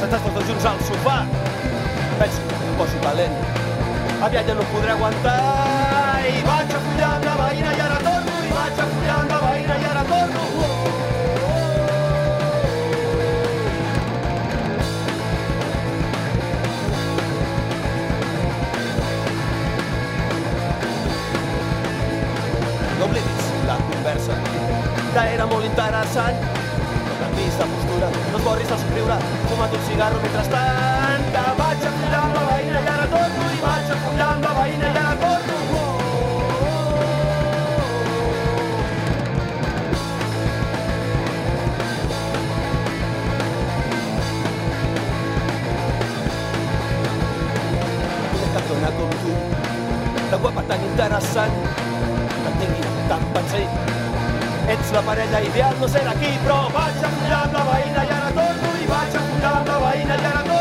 sentats tots dos junts al sofà. Penso que em poso calent. Aviat ja no podré aguantar. I vaig a follar amb la veïna i ara torno. I vaig a follar amb la veïna i ara torno. No oblidis la conversa, que era molt interessant. No canvis de postura, no esborris el somriure, fuma't un cigarro mentrestant. Que vaig a follar amb la veïna i ara torno. I vaig a follar amb la veïna i ara torno. Una cartona com tu, tan guapa, tan interessant, que et tingui tan pensat. Ets la parella ideal, no sé d'aquí, però vaig a follar amb la veïna i ara torno. I vaig a follar amb la veïna i ara torno.